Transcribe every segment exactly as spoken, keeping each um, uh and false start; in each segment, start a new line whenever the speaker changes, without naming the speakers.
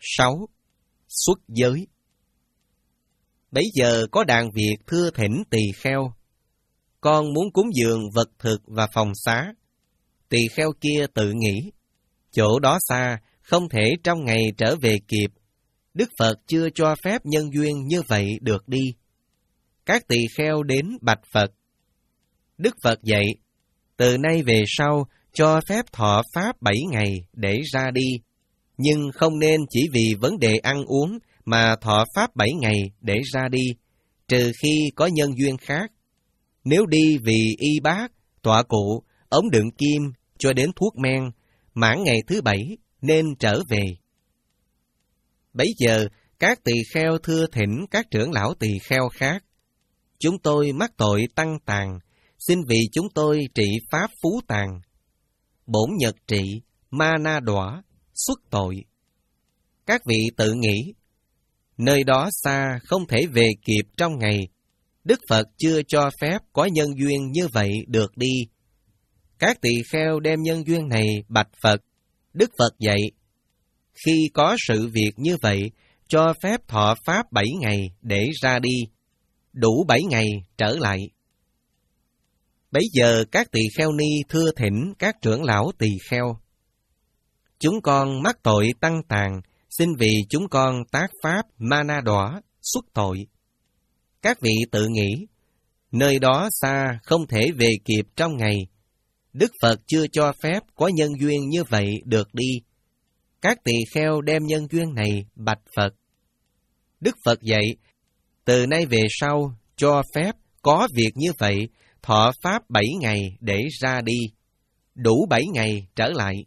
sáu. Xuất giới. Bấy giờ có đàn Việt thưa thỉnh tỳ kheo: con muốn cúng dường vật thực và phòng xá. Tỳ kheo kia tự nghĩ: chỗ đó xa, không thể trong ngày trở về kịp. Đức Phật chưa cho phép nhân duyên như vậy được đi. Các tỳ kheo đến bạch Phật. Đức Phật dạy: từ nay về sau, cho phép thọ pháp bảy ngày để ra đi, nhưng không nên chỉ vì vấn đề ăn uống mà thọ pháp bảy ngày để ra đi, trừ khi có nhân duyên khác. Nếu đi vì y bát, tọa cụ, ống đựng kim cho đến thuốc men, mãn ngày thứ bảy nên trở về. Bấy giờ, các tỳ kheo thưa thỉnh các trưởng lão tỳ kheo khác: chúng tôi mắc tội tăng tàn, xin vì chúng tôi trị pháp phú tàn. Bổn nhật trị, ma na đọa, xuất tội. Các vị tự nghĩ: nơi đó xa, không thể về kịp trong ngày. Đức Phật chưa cho phép có nhân duyên như vậy được đi. Các tỳ kheo đem nhân duyên này bạch Phật. Đức Phật dạy: khi có sự việc như vậy, cho phép thọ pháp bảy ngày để ra đi, đủ bảy ngày trở lại. Bấy giờ các tỳ kheo ni thưa thỉnh các trưởng lão tỳ kheo: chúng con mắc tội tăng tàn, xin vì chúng con tác pháp ma na đọa, xuất tội. Các vị tự nghĩ: nơi đó xa, không thể về kịp trong ngày. Đức Phật chưa cho phép có nhân duyên như vậy được đi. Các tỳ kheo đem nhân duyên này bạch Phật. Đức Phật dạy: từ nay về sau, cho phép có việc như vậy, thọ pháp bảy ngày để ra đi, đủ bảy ngày trở lại.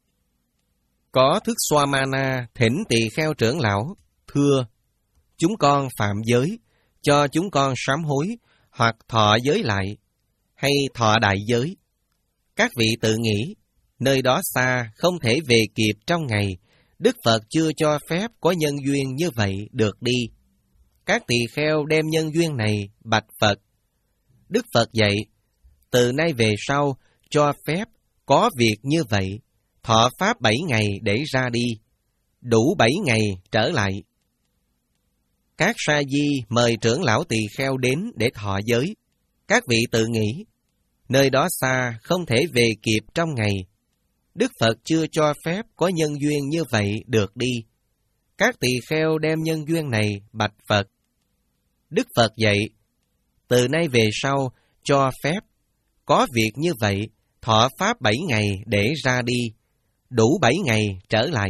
Có thức Swamana thỉnh tỳ kheo trưởng lão: thưa, chúng con phạm giới, cho chúng con sám hối, hoặc thọ giới lại, hay thọ đại giới. Các vị tự nghĩ: nơi đó xa, không thể về kịp trong ngày. Đức Phật chưa cho phép có nhân duyên như vậy được đi. Các tỳ kheo đem nhân duyên này bạch Phật. Đức Phật dạy: từ nay về sau, cho phép có việc như vậy, thọ pháp bảy ngày để ra đi, đủ bảy ngày trở lại. Các sa di mời trưởng lão tỳ kheo đến để thọ giới. Các vị tự nghĩ: nơi đó xa, không thể về kịp trong ngày. Đức Phật chưa cho phép có nhân duyên như vậy được đi. Các tỳ kheo đem nhân duyên này bạch Phật. Đức Phật dạy: từ nay về sau, cho phép có việc như vậy, thọ pháp bảy ngày để ra đi, đủ bảy ngày trở lại.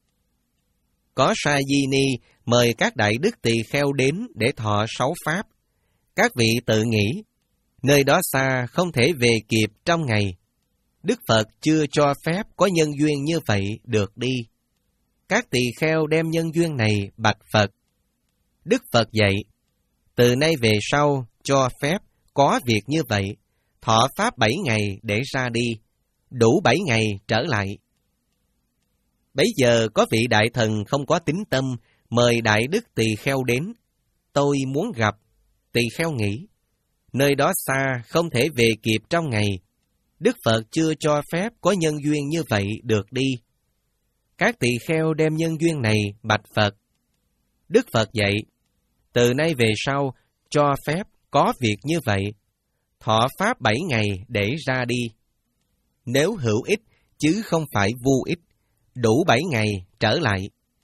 Có sa di ni mời các đại đức tỳ kheo đến để thọ sáu pháp. Các vị tự nghĩ: nơi đó xa, không thể về kịp trong ngày. Đức Phật chưa cho phép có nhân duyên như vậy được đi. Các tỳ kheo đem nhân duyên này bạch Phật. Đức Phật dạy: từ nay về sau, cho phép có việc như vậy, thọ pháp bảy ngày để ra đi, đủ bảy ngày trở lại. Bấy giờ có vị đại thần không có tín tâm mời đại đức tỳ kheo đến: tôi muốn gặp. Tỳ kheo nghĩ: nơi đó xa, không thể về kịp trong ngày. Đức Phật chưa cho phép có nhân duyên như vậy được đi. Các tỳ kheo đem nhân duyên này bạch Phật. Đức Phật dạy: từ nay về sau, cho phép có việc như vậy, thọ pháp bảy ngày để ra đi. Nếu hữu ích, chứ không phải vô ích, đủ bảy ngày trở lại.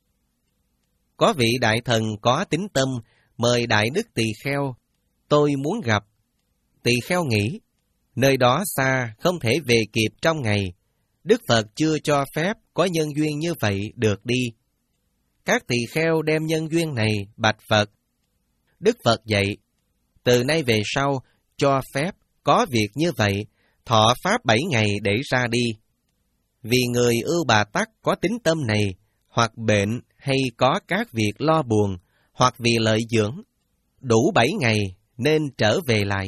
Có vị đại thần có tín tâm mời đại đức tỳ kheo: tôi muốn gặp. Tỳ kheo nghĩ: nơi đó xa, không thể về kịp trong ngày. Đức Phật chưa cho phép có nhân duyên như vậy được đi. Các tỳ kheo đem nhân duyên này bạch Phật. Đức Phật dạy: từ nay về sau, cho phép có việc như vậy, thọ pháp bảy ngày để ra đi. Vì người ưu bà tắc có tín tâm này, hoặc bệnh hay có các việc lo buồn, hoặc vì lợi dưỡng, đủ bảy ngày nên trở về lại.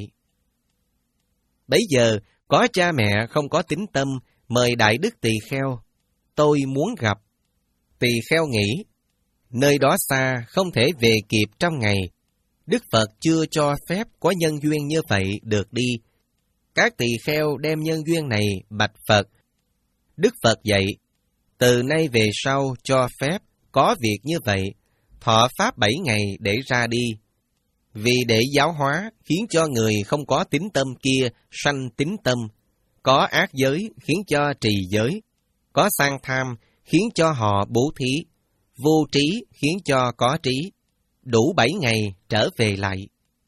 Bấy giờ, có cha mẹ không có tín tâm mời đại đức tỳ kheo: tôi muốn gặp. Tỳ kheo nghĩ: nơi đó xa, không thể về kịp trong ngày. Đức Phật chưa cho phép có nhân duyên như vậy được đi. Các tỳ kheo đem nhân duyên này bạch Phật. Đức Phật dạy: từ nay về sau, cho phép có việc như vậy, thọ pháp bảy ngày để ra đi. Vì để giáo hóa khiến cho người không có tín tâm kia sanh tín tâm, có ác giới khiến cho trì giới, có sang tham khiến cho họ bố thí, vô trí khiến cho có trí, đủ bảy ngày trở về lại.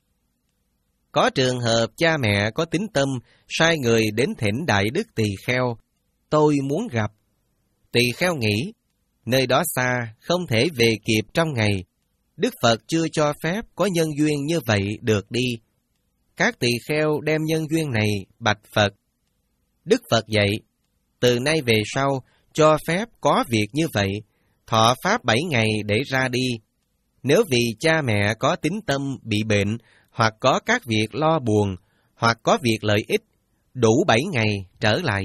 Có trường hợp cha mẹ có tín tâm sai người đến thỉnh Đại Đức Tỳ Kheo, tôi muốn gặp. Tỳ Kheo nghĩ, nơi đó xa, không thể về kịp trong ngày. Đức Phật chưa cho phép có nhân duyên như vậy được đi. Các tỳ kheo đem nhân duyên này bạch Phật. Đức Phật dạy, từ nay về sau, cho phép có việc như vậy, thọ pháp bảy ngày để ra đi. Nếu vì cha mẹ có tín tâm bị bệnh, hoặc có các việc lo buồn, hoặc có việc lợi ích, đủ bảy ngày trở lại.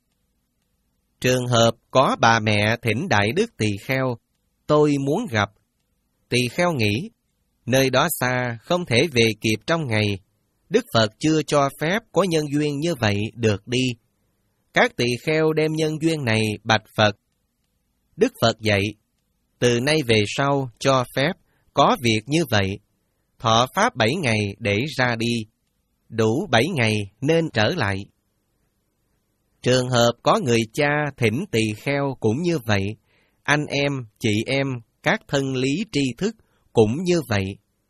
Trường hợp có bà mẹ thỉnh Đại Đức Tỳ Kheo, tôi muốn gặp. Tỳ Kheo nghĩ, nơi đó xa, không thể về kịp trong ngày. Đức Phật chưa cho phép có nhân duyên như vậy được đi. Các tỳ kheo đem nhân duyên này bạch Phật. Đức Phật dạy, từ nay về sau cho phép có việc như vậy, thọ pháp bảy ngày để ra đi, đủ bảy ngày nên trở lại. Trường hợp có người cha thỉnh tỳ kheo cũng như vậy, anh em, chị em, các thân lý tri thức cũng như vậy.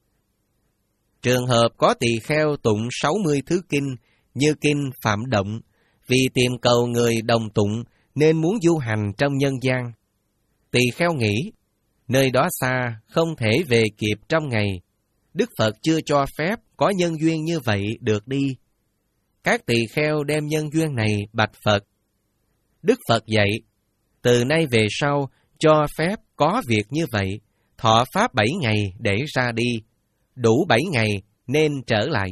Trường hợp có tỳ kheo tụng sáu mươi thứ kinh như kinh Phạm Động, vì tìm cầu người đồng tụng nên muốn du hành trong nhân gian. Tỳ kheo nghĩ, nơi đó xa, không thể về kịp trong ngày. Đức Phật chưa cho phép có nhân duyên như vậy được đi. Các tỳ kheo đem nhân duyên này bạch Phật. Đức Phật dạy, từ nay về sau cho phép có việc như vậy, thọ pháp bảy ngày để ra đi, đủ bảy ngày nên trở lại.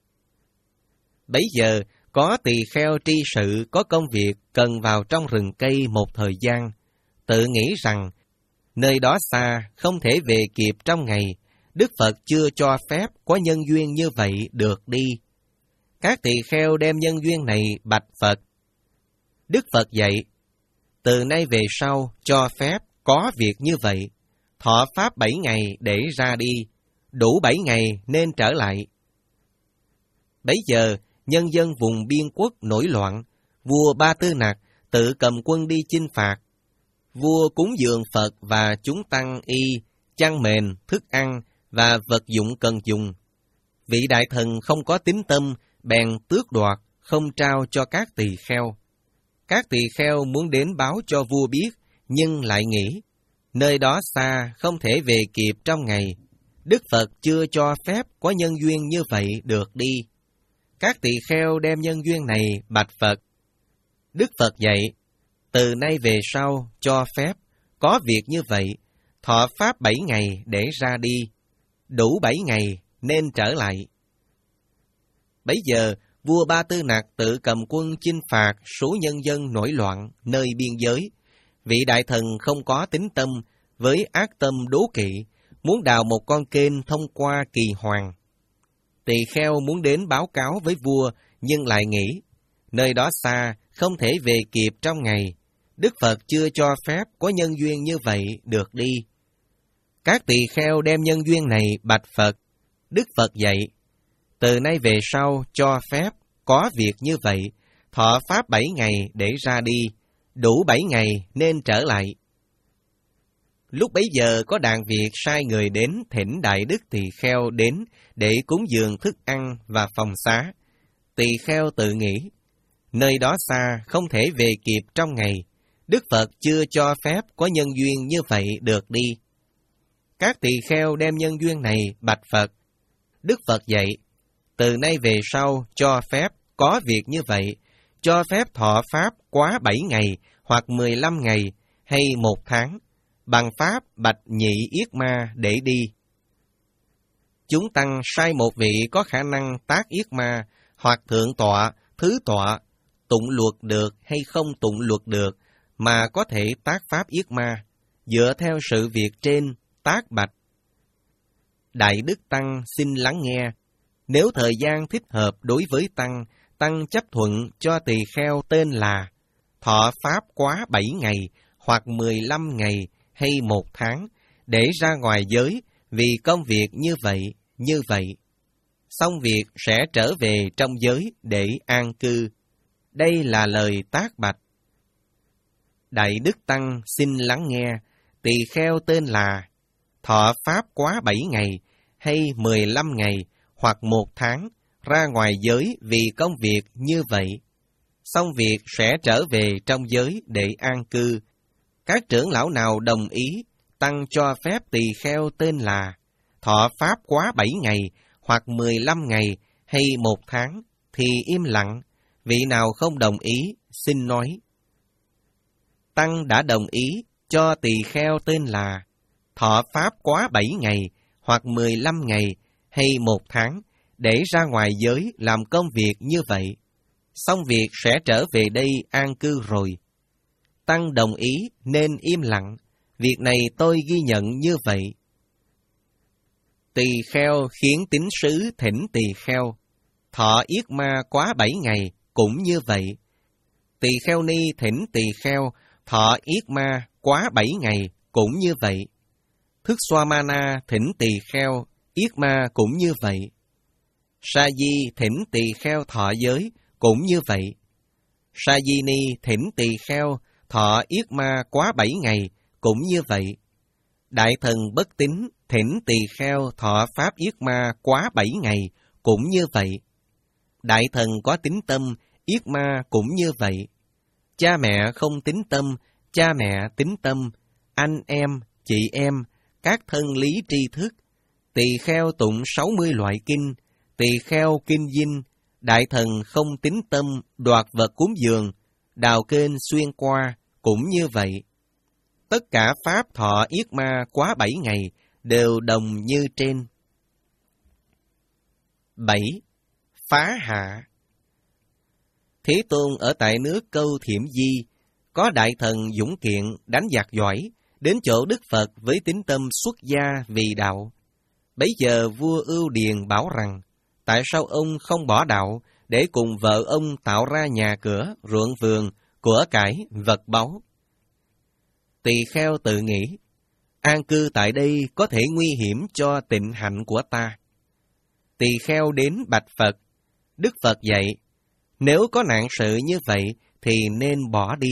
Bấy giờ, có tỳ kheo tri sự có công việc cần vào trong rừng cây một thời gian, tự nghĩ rằng, nơi đó xa, không thể về kịp trong ngày, Đức Phật chưa cho phép có nhân duyên như vậy được đi. Các tỳ kheo đem nhân duyên này bạch Phật. Đức Phật dạy, từ nay về sau cho phép có việc như vậy, thọ pháp bảy ngày để ra đi, đủ bảy ngày nên trở lại. Bấy giờ, nhân dân vùng biên quốc nổi loạn, vua Ba Tư Nặc tự cầm quân đi chinh phạt. Vua cúng dường Phật và chúng tăng y, chăn mền, thức ăn và vật dụng cần dùng. Vị đại thần không có tín tâm, bèn tước đoạt, không trao cho các tỳ kheo. Các tỳ kheo muốn đến báo cho vua biết, nhưng lại nghĩ, nơi đó xa, không thể về kịp trong ngày. Đức Phật chưa cho phép có nhân duyên như vậy được đi. Các tỳ kheo đem nhân duyên này bạch Phật. Đức Phật dạy, từ nay về sau cho phép có việc như vậy, thọ pháp bảy ngày để ra đi, đủ bảy ngày nên trở lại. Bấy giờ, vua Ba Tư Nặc tự cầm quân chinh phạt số nhân dân nổi loạn nơi biên giới. Vị đại thần không có tín tâm, với ác tâm đố kỵ, muốn đào một con kênh thông qua Kỳ Hoàng. Tỳ kheo muốn đến báo cáo với vua, nhưng lại nghĩ, nơi đó xa, không thể về kịp trong ngày. Đức Phật chưa cho phép có nhân duyên như vậy được đi. Các tỳ kheo đem nhân duyên này bạch Phật. Đức Phật dạy, từ nay về sau cho phép có việc như vậy, thọ pháp bảy ngày để ra đi, đủ bảy ngày nên trở lại. Lúc bấy giờ có đàn Việt sai người đến thỉnh Đại Đức Tỳ Kheo đến để cúng dường thức ăn và phòng xá. Tỳ kheo tự nghĩ, nơi đó xa không thể về kịp trong ngày, Đức Phật chưa cho phép có nhân duyên như vậy được đi. Các tỳ kheo đem nhân duyên này bạch Phật. Đức Phật dạy, từ nay về sau cho phép có việc như vậy, cho phép thọ pháp quá bảy ngày hoặc mười lăm ngày hay một tháng, bằng pháp bạch nhị yết ma để đi. Chúng tăng sai một vị có khả năng tác yết ma, hoặc thượng tọa, thứ tọa, tụng luật được hay không tụng luật được, mà có thể tác pháp yết ma, dựa theo sự việc trên, tác bạch. Đại Đức Tăng xin lắng nghe, nếu thời gian thích hợp đối với Tăng, Tăng chấp thuận cho tỳ kheo tên là thọ pháp quá bảy ngày, hoặc mười lăm ngày, hay một tháng để ra ngoài giới vì công việc như vậy, như vậy. Xong việc sẽ trở về trong giới để an cư. Đây là lời tác bạch. Đại Đức Tăng xin lắng nghe, tỳ kheo tên là thọ pháp quá bảy ngày, hay mười lăm ngày, hoặc một tháng, ra ngoài giới vì công việc như vậy. Xong việc sẽ trở về trong giới để an cư. Các trưởng lão nào đồng ý, Tăng cho phép tỳ kheo tên là thọ pháp quá bảy ngày, hoặc mười lăm ngày, hay một tháng, thì im lặng. Vị nào không đồng ý, xin nói. Tăng đã đồng ý cho tỳ kheo tên là thọ pháp quá bảy ngày, hoặc mười lăm ngày, hay một tháng, để ra ngoài giới làm công việc như vậy. Xong việc sẽ trở về đây an cư rồi. Tăng đồng ý nên im lặng. Việc này tôi ghi nhận như vậy. Tỳ kheo khiến tín sứ thỉnh tỳ kheo thọ yết ma quá bảy ngày, cũng như vậy. Tỳ kheo ni thỉnh tỳ kheo thọ yết ma quá bảy ngày, cũng như vậy. Thức xoa mana thỉnh tỳ kheo yết ma, cũng như vậy. Sa di thỉnh tỳ kheo thọ giới, cũng như vậy. Sa di ni thỉnh tỳ kheo thọ yết ma quá bảy ngày, cũng như vậy. Đại thần bất tín thỉnh tỳ kheo thọ pháp yết ma quá bảy ngày, cũng như vậy. Đại thần có tín tâm, yết ma cũng như vậy. Cha mẹ không tín tâm, cha mẹ tín tâm. Anh em, chị em, các thân lý tri thức. Tỳ kheo tụng sáu mươi loại kinh, tỳ kheo kinh dinh. Đại thần không tín tâm, đoạt vật cúng dường, đào kênh xuyên qua, cũng như vậy. Tất cả pháp thọ yết ma quá bảy ngày đều đồng như trên. bảy. Phá hạ. Thế Tôn ở tại nước Câu Thiểm Di, có đại thần dũng kiện đánh giặc giỏi, đến chỗ Đức Phật với tín tâm xuất gia vì đạo. Bấy giờ vua Ưu Điền bảo rằng, tại sao ông không bỏ đạo để cùng vợ ông tạo ra nhà cửa, ruộng vườn, của cải, vật báu? Tỳ kheo tự nghĩ, an cư tại đây có thể nguy hiểm cho tịnh hạnh của ta. Tỳ kheo đến bạch Phật. Đức Phật dạy, nếu có nạn sự như vậy thì nên bỏ đi.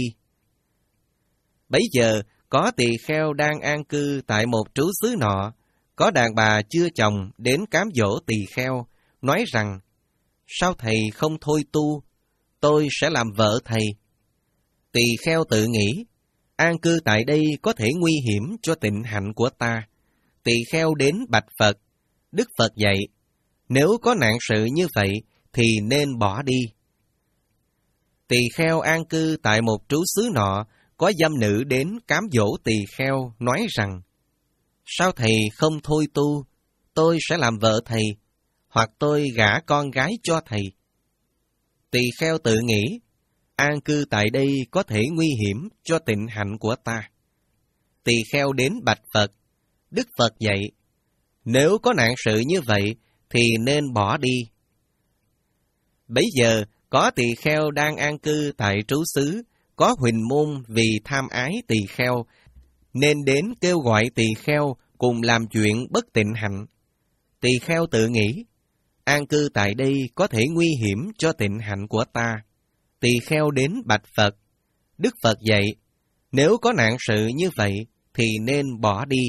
Bấy giờ có tỳ kheo đang an cư tại một trú xứ nọ, có đàn bà chưa chồng đến cám dỗ tỳ kheo, nói rằng, sao thầy không thôi tu, tôi sẽ làm vợ thầy. Tỳ kheo tự nghĩ, an cư tại đây có thể nguy hiểm cho tịnh hạnh của ta. Tỳ kheo đến bạch Phật. Đức Phật dạy, nếu có nạn sự như vậy thì nên bỏ đi. Tỳ kheo an cư tại một trú xứ nọ, có dâm nữ đến cám dỗ tỳ kheo, nói rằng, sao thầy không thôi tu, tôi sẽ làm vợ thầy, hoặc tôi gả con gái cho thầy. Tỳ kheo tự nghĩ, an cư tại đây có thể nguy hiểm cho tịnh hạnh của ta. Tỳ kheo đến bạch Phật. Đức Phật dạy, nếu có nạn sự như vậy thì nên bỏ đi. Bấy giờ có tỳ kheo đang an cư tại trú xứ, có huỳnh môn vì tham ái tỳ kheo, nên đến kêu gọi tỳ kheo cùng làm chuyện bất tịnh hạnh. Tỳ kheo tự nghĩ, an cư tại đây có thể nguy hiểm cho tịnh hạnh của ta. Tỳ kheo đến bạch Phật. Đức Phật dạy, nếu có nạn sự như vậy thì nên bỏ đi.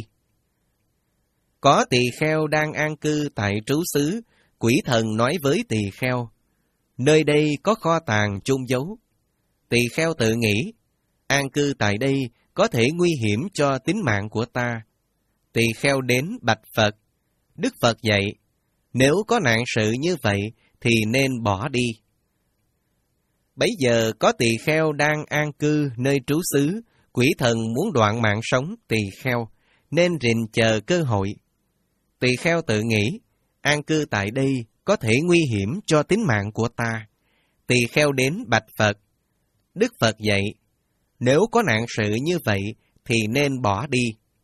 Có tỳ kheo đang an cư tại trú xứ, quỷ thần nói với tỳ kheo, nơi đây có kho tàng chôn giấu. Tỳ kheo tự nghĩ, an cư tại đây có thể nguy hiểm cho tính mạng của ta. Tỳ kheo đến bạch Phật. Đức Phật dạy, nếu có nạn sự như vậy thì nên bỏ đi. Bấy giờ có tỳ kheo đang an cư nơi trú xứ, quỷ thần muốn đoạn mạng sống tỳ kheo, nên rình chờ cơ hội. Tỳ kheo tự nghĩ, an cư tại đây có thể nguy hiểm cho tính mạng của ta. Tỳ kheo đến bạch Phật. Đức Phật dạy, nếu có nạn sự như vậy thì nên bỏ đi.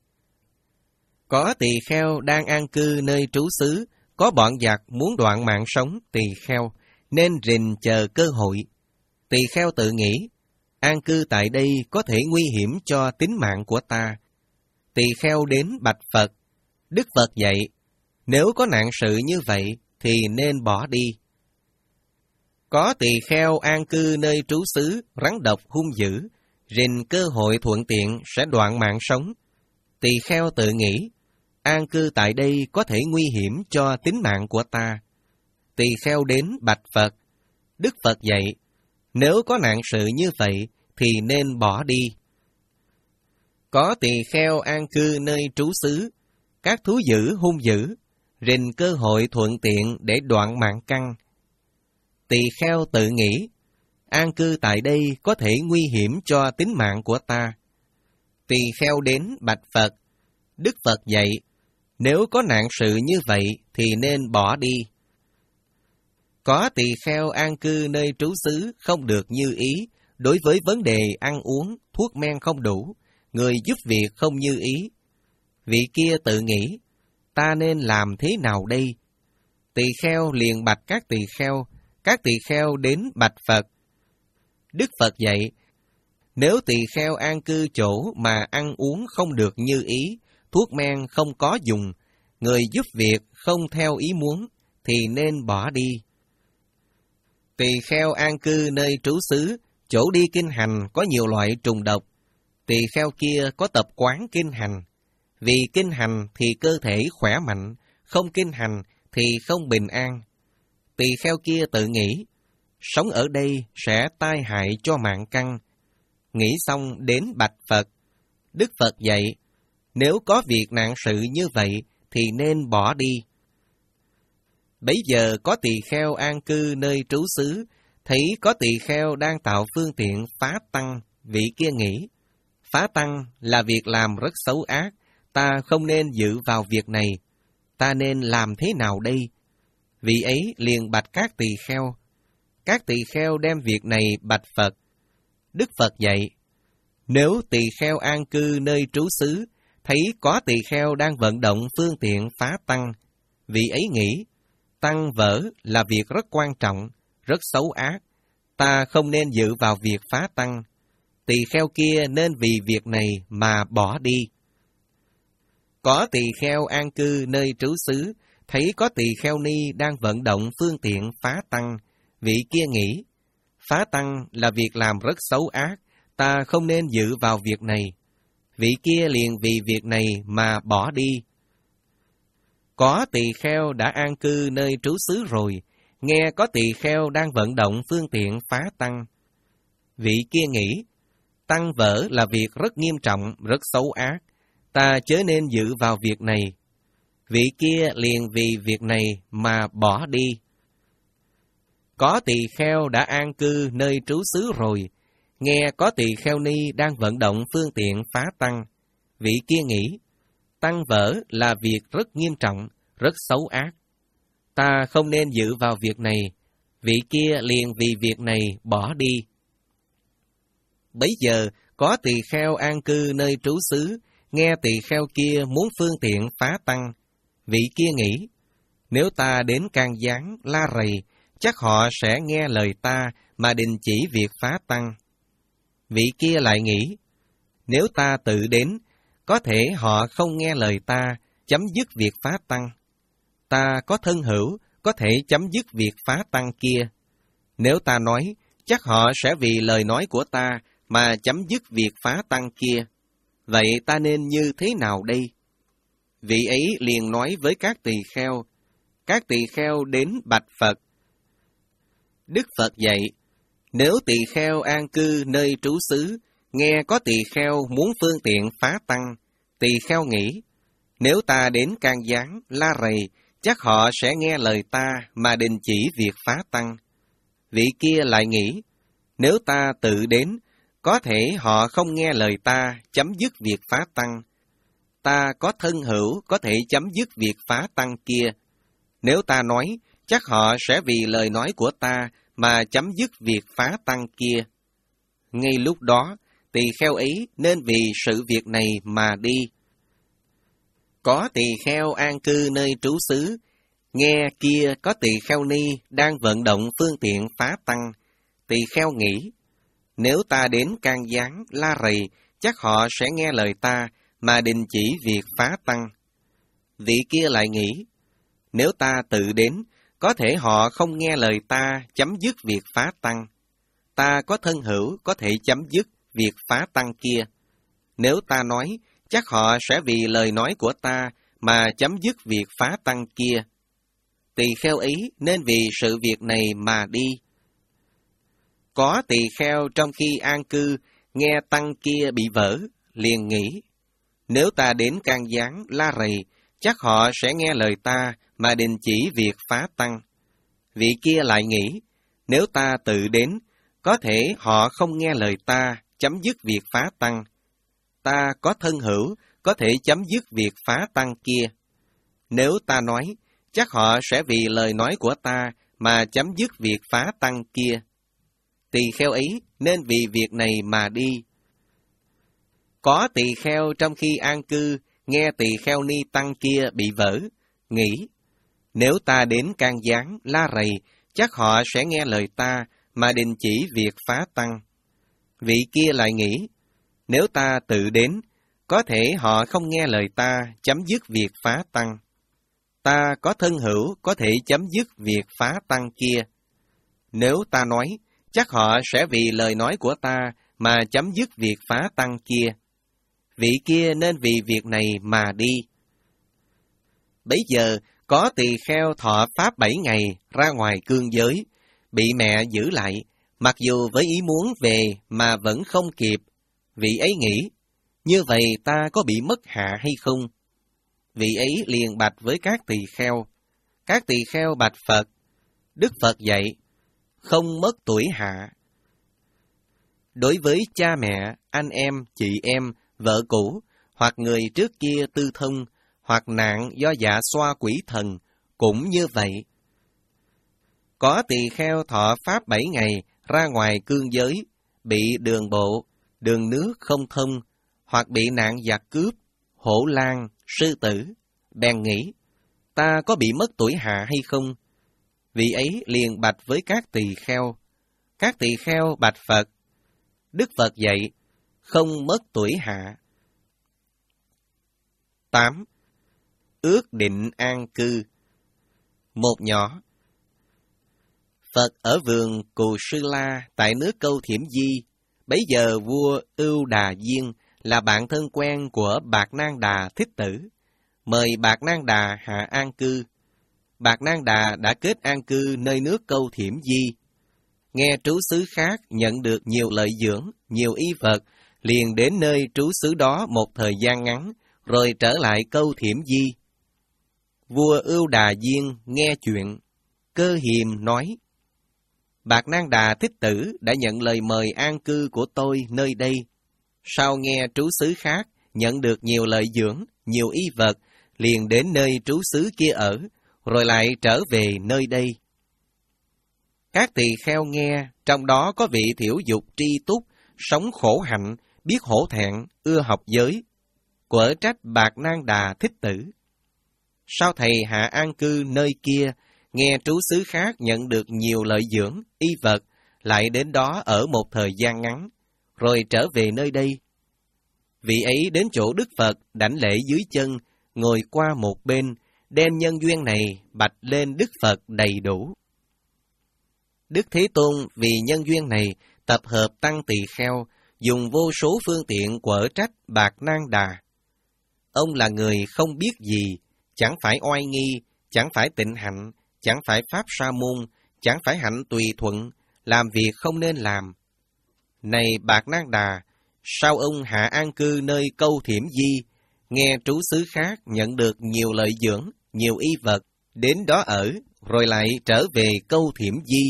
Có tỳ kheo đang an cư nơi trú xứ, có bọn giặc muốn đoạn mạng sống tỳ kheo, nên rình chờ cơ hội. Tỳ kheo tự nghĩ, an cư tại đây có thể nguy hiểm cho tính mạng của ta. Tỳ kheo đến bạch Phật. Đức Phật dạy, nếu có nạn sự như vậy thì nên bỏ đi. Có tỳ kheo an cư nơi trú xứ, rắn độc hung dữ, rình cơ hội thuận tiện sẽ đoạn mạng sống. Tỳ kheo tự nghĩ, an cư tại đây có thể nguy hiểm cho tính mạng của ta. Tỳ kheo đến bạch Phật. Đức Phật dạy, nếu có nạn sự như vậy thì nên bỏ đi. Có tỳ kheo an cư nơi trú xứ, các thú dữ hung dữ, rình cơ hội thuận tiện để đoạn mạng căn. Tỳ kheo tự nghĩ, an cư tại đây có thể nguy hiểm cho tính mạng của ta. Tỳ kheo đến bạch Phật. Đức Phật dạy, nếu có nạn sự như vậy thì nên bỏ đi. Có tỳ kheo an cư nơi trú xứ không được như ý, đối với vấn đề ăn uống, thuốc men không đủ, người giúp việc không như ý. Vị kia tự nghĩ, ta nên làm thế nào đây? Tỳ kheo liền bạch các tỳ kheo, các tỳ kheo đến bạch Phật. Đức Phật dạy, nếu tỳ kheo an cư chỗ mà ăn uống không được như ý, thuốc men không có dùng, người giúp việc không theo ý muốn, thì nên bỏ đi. Tỳ kheo an cư nơi trú xứ, chỗ đi kinh hành có nhiều loại trùng độc. Tỳ kheo kia có tập quán kinh hành. Vì kinh hành thì cơ thể khỏe mạnh, không kinh hành thì không bình an. Tỳ kheo kia tự nghĩ, sống ở đây sẽ tai hại cho mạng căn. Nghĩ xong đến bạch Phật. Đức Phật dạy, nếu có việc nạn sự như vậy thì nên bỏ đi. Bấy giờ có tỳ kheo an cư nơi trú xứ, thấy có tỳ kheo đang tạo phương tiện phá tăng, vị kia nghĩ, phá tăng là việc làm rất xấu ác, ta không nên dự vào việc này, ta nên làm thế nào đây? Vị ấy liền bạch các tỳ kheo. Các tỳ kheo đem việc này bạch Phật. Đức Phật dạy, nếu tỳ kheo an cư nơi trú xứ, thấy có tỳ kheo đang vận động phương tiện phá tăng, vị ấy nghĩ, tăng vỡ là việc rất quan trọng, rất xấu ác, ta không nên dự vào việc phá tăng. Tỳ kheo kia nên vì việc này mà bỏ đi. Có tỳ kheo an cư nơi trú xứ, thấy có tỳ kheo ni đang vận động phương tiện phá tăng, vị kia nghĩ, phá tăng là việc làm rất xấu ác, ta không nên dự vào việc này. Vị kia liền vì việc này mà bỏ đi. Có tỳ kheo đã an cư nơi trú xứ rồi, nghe có tỳ kheo đang vận động phương tiện phá tăng. Vị kia nghĩ, tăng vỡ là việc rất nghiêm trọng, rất xấu ác, ta chớ nên dự vào việc này. Vị kia liền vì việc này mà bỏ đi. Có tỳ kheo đã an cư nơi trú xứ rồi, nghe có tỳ kheo ni đang vận động phương tiện phá tăng. Vị kia nghĩ, tăng vỡ là việc rất nghiêm trọng, rất xấu ác, ta không nên dự vào việc này. Vị kia liền vì việc này bỏ đi. Bấy giờ có tỳ kheo an cư nơi trú xứ, nghe tỳ kheo kia muốn phương tiện phá tăng. Vị kia nghĩ, nếu ta đến can gián, la rầy, chắc họ sẽ nghe lời ta mà đình chỉ việc phá tăng. Vị kia lại nghĩ, nếu ta tự đến, có thể họ không nghe lời ta, chấm dứt việc phá tăng. Ta có thân hữu, có thể chấm dứt việc phá tăng kia. Nếu ta nói, chắc họ sẽ vì lời nói của ta mà chấm dứt việc phá tăng kia. Vậy ta nên như thế nào đây? Vị ấy liền nói với các tỳ kheo. Các tỳ kheo đến bạch Phật. Đức Phật dạy, nếu tỳ kheo an cư nơi trú xứ, nghe có tỳ kheo muốn phương tiện phá tăng, tỳ kheo nghĩ, nếu ta đến can gián, la rầy, chắc họ sẽ nghe lời ta mà đình chỉ việc phá tăng. Vị kia lại nghĩ, nếu ta tự đến, có thể họ không nghe lời ta, chấm dứt việc phá tăng. Ta có thân hữu, có thể chấm dứt việc phá tăng kia. Nếu ta nói, chắc họ sẽ vì lời nói của ta mà chấm dứt việc phá tăng kia. Ngay lúc đó, tỳ kheo ấy nên vì sự việc này mà đi. Có tỳ kheo an cư nơi trú xứ, nghe kia có tỳ kheo ni đang vận động phương tiện phá tăng. Tỳ kheo nghĩ, nếu ta đến can gián, la rầy, chắc họ sẽ nghe lời ta mà đình chỉ việc phá tăng. Vị kia lại nghĩ, nếu ta tự đến, có thể họ không nghe lời ta chấm dứt việc phá tăng. Ta có thân hữu có thể chấm dứt việc phá tăng kia. Nếu ta nói, chắc họ sẽ vì lời nói của ta mà chấm dứt việc phá tăng kia. Tỳ kheo ấy nên vì sự việc này mà đi. Có tỳ kheo trong khi an cư, nghe tăng kia bị vỡ, liền nghĩ, nếu ta đến can gián, la rầy, chắc họ sẽ nghe lời ta mà đình chỉ việc phá tăng. Vị kia lại nghĩ, nếu ta tự đến, có thể họ không nghe lời ta chấm dứt việc phá tăng. Ta có thân hữu, có thể chấm dứt việc phá tăng kia. Nếu ta nói, chắc họ sẽ vì lời nói của ta mà chấm dứt việc phá tăng kia. Tỳ kheo ấy nên vì việc này mà đi. Có tỳ kheo trong khi an cư, nghe tỳ kheo ni tăng kia bị vỡ, nghĩ, nếu ta đến can gián, la rầy, chắc họ sẽ nghe lời ta mà đình chỉ việc phá tăng. Vị kia lại nghĩ, nếu ta tự đến, có thể họ không nghe lời ta chấm dứt việc phá tăng. Ta có thân hữu có thể chấm dứt việc phá tăng kia. Nếu ta nói, chắc họ sẽ vì lời nói của ta mà chấm dứt việc phá tăng kia. Vị kia nên vì việc này mà đi. Bấy giờ, có tỳ kheo thọ pháp bảy ngày ra ngoài cương giới, bị mẹ giữ lại, mặc dù với ý muốn về mà vẫn không kịp. Vị ấy nghĩ, như vậy ta có bị mất hạ hay không? Vị ấy liền bạch với các tỳ kheo. Các tỳ kheo bạch Phật. Đức Phật dạy, không mất tuổi hạ. Đối với cha mẹ, anh em, chị em, vợ cũ, hoặc người trước kia tư thông, hoặc nạn do dạ xoa quỷ thần, cũng như vậy. Có tỳ kheo thọ pháp bảy ngày ra ngoài cương giới, bị đường bộ, đường nước không thông, hoặc bị nạn giặc cướp, hổ lang, sư tử, bèn nghĩ, ta có bị mất tuổi hạ hay không? Vị ấy liền bạch với các tỳ kheo. Các tỳ kheo bạch Phật. Đức Phật dạy, không mất tuổi hạ. tám. Ước định an cư. Một nhỏ. Phật ở vườn Cù Sư La tại nước Câu Thiểm Di. Bấy giờ vua Ưu Đà Diên là bạn thân quen của Bạc Nang Đà Thích Tử, mời Bạc Nang Đà hạ an cư. Bạc Nang Đà đã kết an cư nơi nước Câu Thiểm Di. Nghe trú xứ khác nhận được nhiều lợi dưỡng, nhiều y vật, liền đến nơi trú xứ đó một thời gian ngắn, rồi trở lại Câu Thiểm Di. Vua Ưu Đà Diên nghe chuyện, Cơ Hiềm nói, Bạc Nang Đà Thích Tử đã nhận lời mời an cư của tôi nơi đây. Sau nghe trú xứ khác nhận được nhiều lợi dưỡng, nhiều y vật, liền đến nơi trú xứ kia ở, rồi lại trở về nơi đây. Các tỳ kheo nghe, trong đó có vị thiểu dục tri túc, sống khổ hạnh, biết hổ thẹn, ưa học giới, quở trách Bạc Nang Đà Thích Tử. Sao thầy hạ an cư nơi kia, nghe trú xứ khác nhận được nhiều lợi dưỡng, y vật, lại đến đó ở một thời gian ngắn, rồi trở về nơi đây? Vị ấy đến chỗ Đức Phật, đảnh lễ dưới chân, ngồi qua một bên, đem nhân duyên này bạch lên Đức Phật đầy đủ. Đức Thế Tôn vì nhân duyên này tập hợp tăng tỳ kheo, dùng vô số phương tiện quở trách Bạc Nang Đà. Ông là người không biết gì, chẳng phải oai nghi, chẳng phải tịnh hạnh, chẳng phải pháp sa môn, chẳng phải hạnh tùy thuận, làm việc không nên làm. Này Bạc Nang Đà, sao ông hạ an cư nơi Câu Thiểm Di, nghe trú xứ khác nhận được nhiều lợi dưỡng, nhiều y vật, đến đó ở, rồi lại trở về Câu Thiểm Di?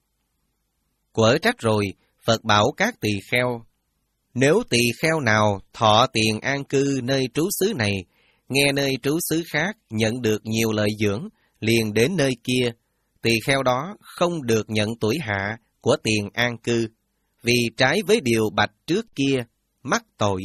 Quở trách rồi, Phật bảo các tỳ kheo, nếu tỳ kheo nào thọ tiền an cư nơi trú xứ này, nghe nơi trú xứ khác nhận được nhiều lợi dưỡng, liền đến nơi kia, tỳ kheo đó không được nhận tuổi hạ của tiền an cư, vì trái với điều bạch trước kia, mắc tội.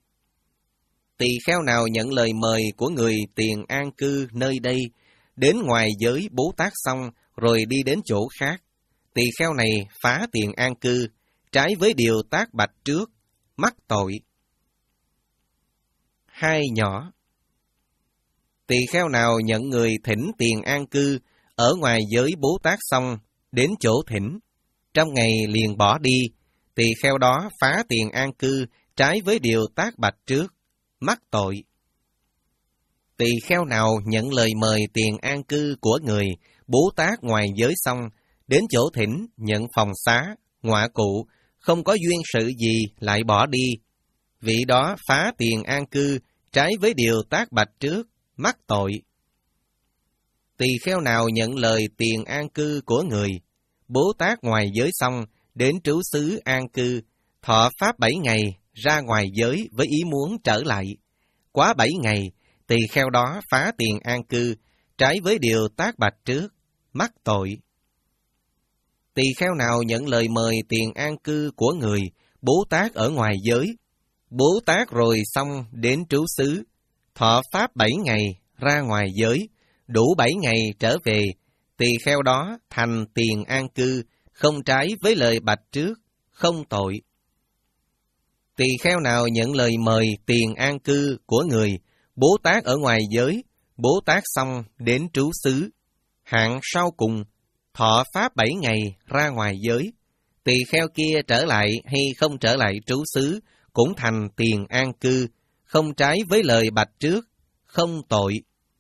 Tỳ kheo nào nhận lời mời của người tiền an cư nơi đây, đến ngoài giới bố tát xong, rồi đi đến chỗ khác, tỳ kheo này phá tiền an cư, trái với điều tác bạch trước, mắc tội. hai nhỏ. Tỳ kheo nào nhận người thỉnh tiền an cư ở ngoài giới bố tát xong đến chỗ thỉnh, trong ngày liền bỏ đi, tỳ kheo đó phá tiền an cư trái với điều tác bạch trước, mắc tội. Tỳ kheo nào nhận lời mời tiền an cư của người bố tát ngoài giới xong đến chỗ thỉnh nhận phòng xá, ngọa cụ, không có duyên sự gì lại bỏ đi, vị đó phá tiền an cư trái với điều tác bạch trước, mắc tội. Tỳ kheo nào nhận lời tiền an cư của người bố tát ngoài giới xong đến trú xứ an cư, thọ pháp bảy ngày ra ngoài giới với ý muốn trở lại, quá bảy ngày, tỳ kheo đó phá tiền an cư trái với điều tác bạch trước, mắc tội. Tỳ kheo nào nhận lời mời tiền an cư của người bố tát ở ngoài giới, bố tát rồi xong đến trú xứ, thọ pháp bảy ngày ra ngoài giới, đủ bảy ngày trở về, tỳ kheo đó thành tiền an cư, không trái với lời bạch trước, không tội. Tỳ kheo nào nhận lời mời tiền an cư của người bố tát ở ngoài giới, bố tát xong đến trú xứ, hạng sau cùng, thọ pháp bảy ngày ra ngoài giới, tỳ kheo kia trở lại hay không trở lại trú xứ, cũng thành tiền an cư, không trái với lời bạch trước, không tội.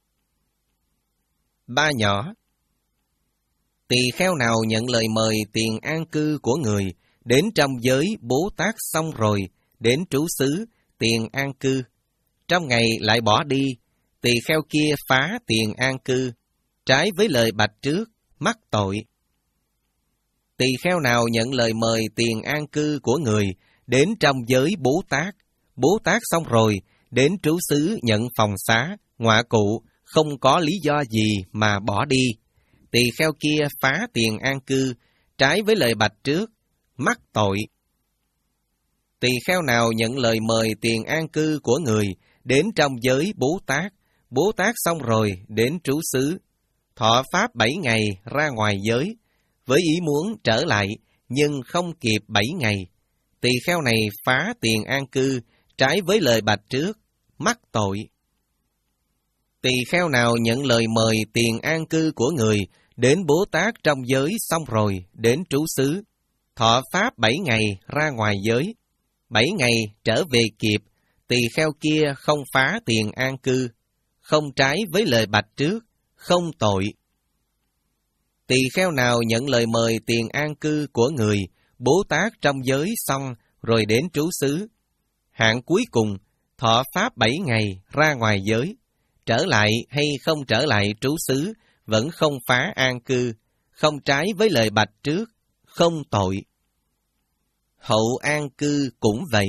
Ba nhỏ. Tỳ kheo nào nhận lời mời tiền an cư của người đến trong giới bố tát xong rồi đến trú xứ tiền an cư, trong ngày lại bỏ đi, tỳ kheo kia phá tiền an cư, trái với lời bạch trước, mắc tội. Tỳ kheo nào nhận lời mời tiền an cư của người đến trong giới bố tát, bố tát xong rồi đến trú xứ nhận phòng xá, ngọa cụ, không có lý do gì mà bỏ đi, tỳ kheo kia phá tiền an cư, trái với lời bạch trước, mắc tội. Tỳ kheo nào nhận lời mời tiền an cư của người đến trong giới bố tát, bố tát xong rồi đến trú xứ, thọ pháp bảy ngày ra ngoài giới, với ý muốn trở lại, nhưng không kịp bảy ngày, tỳ kheo này phá tiền an cư, trái với lời bạch trước, mắc tội. Tỳ kheo nào nhận lời mời tiền an cư của người đến bố tát trong giới xong rồi đến trú xứ, thọ pháp bảy ngày ra ngoài giới, bảy ngày trở về kịp, tỳ kheo kia không phá tiền an cư, không trái với lời bạch trước, không tội. Tỳ kheo nào nhận lời mời tiền an cư của người bố tát trong giới xong rồi đến trú xứ, hạng cuối cùng, thọ pháp bảy ngày ra ngoài giới, trở lại hay không trở lại trú xứ, vẫn không phá an cư, không trái với lời bạch trước, không tội. Hậu an cư cũng vậy.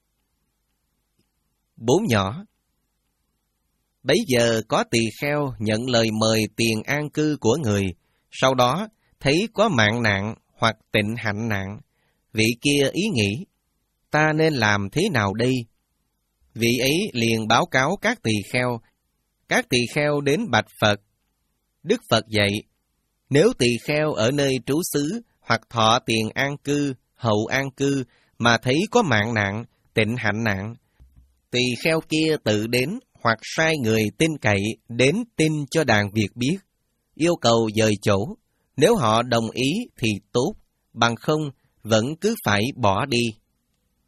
Bốn nhỏ. Bấy giờ có tỳ kheo nhận lời mời tiền an cư của người, sau đó thấy có mạng nạn hoặc tịnh hạnh nạn, vị kia ý nghĩ, ta nên làm thế nào đây? Vị ấy liền báo cáo các tỳ kheo, các tỳ kheo đến bạch Phật. Đức Phật dạy, nếu tỳ kheo ở nơi trú xứ hoặc thọ tiền an cư, hậu an cư mà thấy có mạng nạn, tịnh hạnh nạn, tỳ kheo kia tự đến hoặc sai người tin cậy đến tin cho đàn Việt biết, yêu cầu dời chỗ, nếu họ đồng ý thì tốt, bằng không vẫn cứ phải bỏ đi.